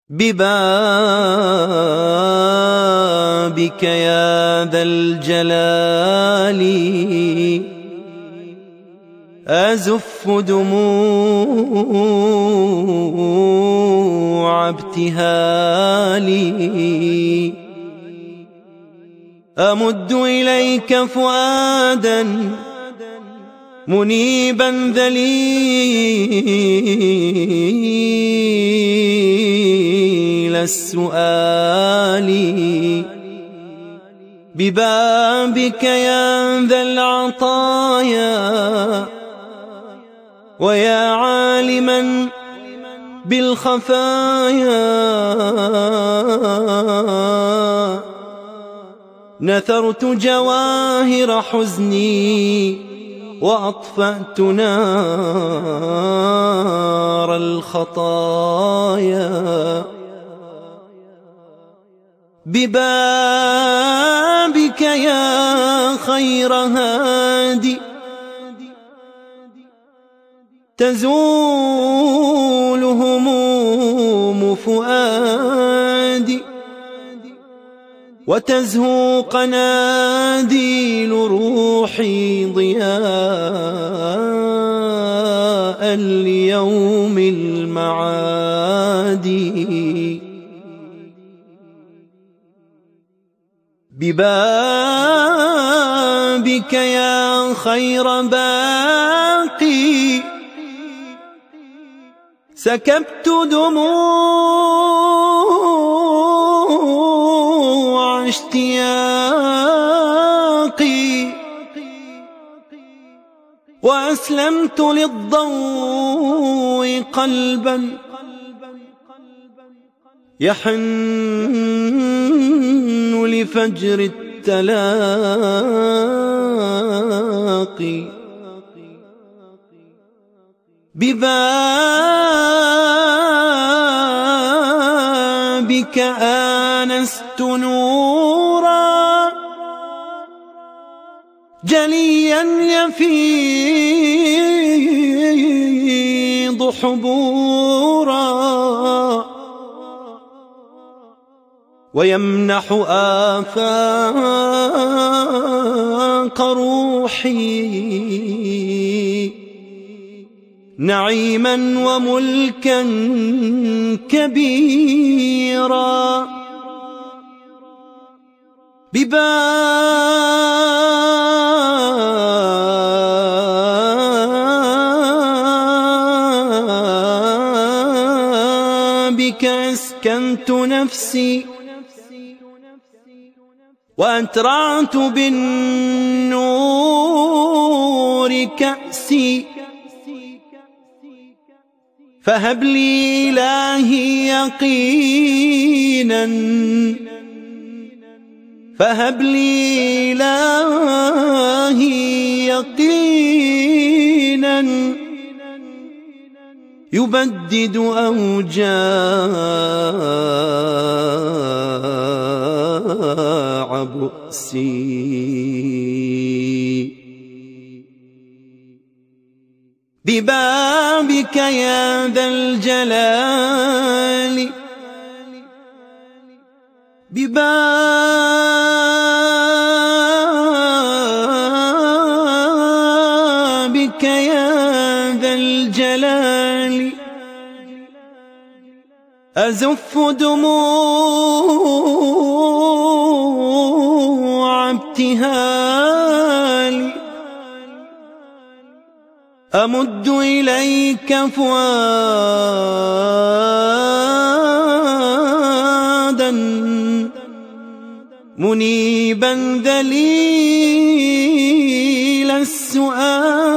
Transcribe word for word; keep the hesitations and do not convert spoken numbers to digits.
ببابك يا ذا الجلال أزف دموع ابتهالي، أمد إليك فؤادا منيبا ذليل السؤال، ببابك يا ذا العطايا ويا عالما بالخفايا، نثرت جواهر حزني وأطفأت نار الخطايا، ببابك يا خير هادي تزول هموم فؤادي، وتزهو قناديل روحي ضياء ليوم المعاد، ببابك يا خير باقي سكبت دموع اشتياقي، وأسلمت للضوء قلبا يحن لفجر التلاقي، ببابك آنست نورا جليا يفيض حبورا، ويمنح آفاق روحي نعيما وملكا كبيرا، ببابك أسكنت نفسي وأترعت بالنور كأسي، فهب لي إلهي يقينا، فهب لي إلهي يقينا يبدد أوجاع بؤسي، ببابك يا ذا الجلال، ببابك يا ذا الجلال أزف دموع ابتهالي، أمد إليك فؤادا منيبا ذليل السؤال،